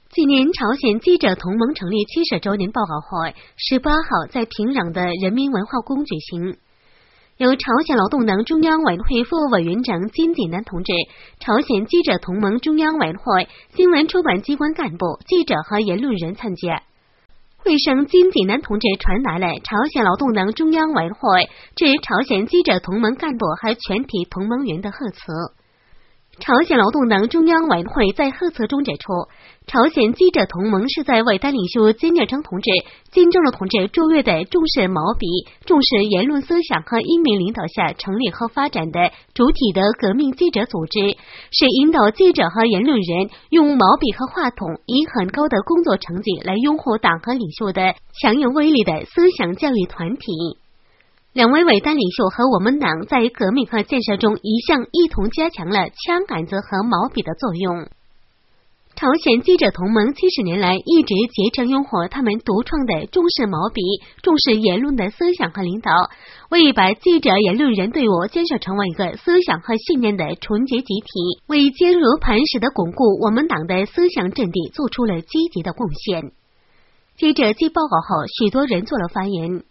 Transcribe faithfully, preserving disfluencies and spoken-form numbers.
纪念朝鲜记者同盟成立七十周年报告会十八号在平壤的人民文化宫举行。由朝鲜劳动党中央委员会副委员长金济南同志、朝鲜记者同盟中央委员会新闻出版机关干部、记者和言论人参加。会上，金济南同志传达了朝鲜劳动党中央委员会致朝鲜记者同盟干部和全体同盟员的贺词。朝鲜劳动党中央委员会在贺词中指出，朝鲜记者同盟是在伟大领袖金日成同志、金正日同志卓越的重视毛笔、重视言论思想和英明领导下成立和发展的主体的革命记者组织，是引导记者和言论人用毛笔和话筒，以很高的工作成绩来拥护党和领袖的强有威力的思想教育团体。两位伟大领袖和我们党在革命和建设中一向一同加强了枪杆子和毛笔的作用。朝鲜记者同盟七十年来一直竭诚拥护他们独创的重视毛笔、重视言论的思想和领导，为把记者言论人队伍建设成为一个思想和信念的纯洁集体，为坚如磐石的巩固我们党的思想阵地做出了积极的贡献。接着继报告后，许多人做了发言。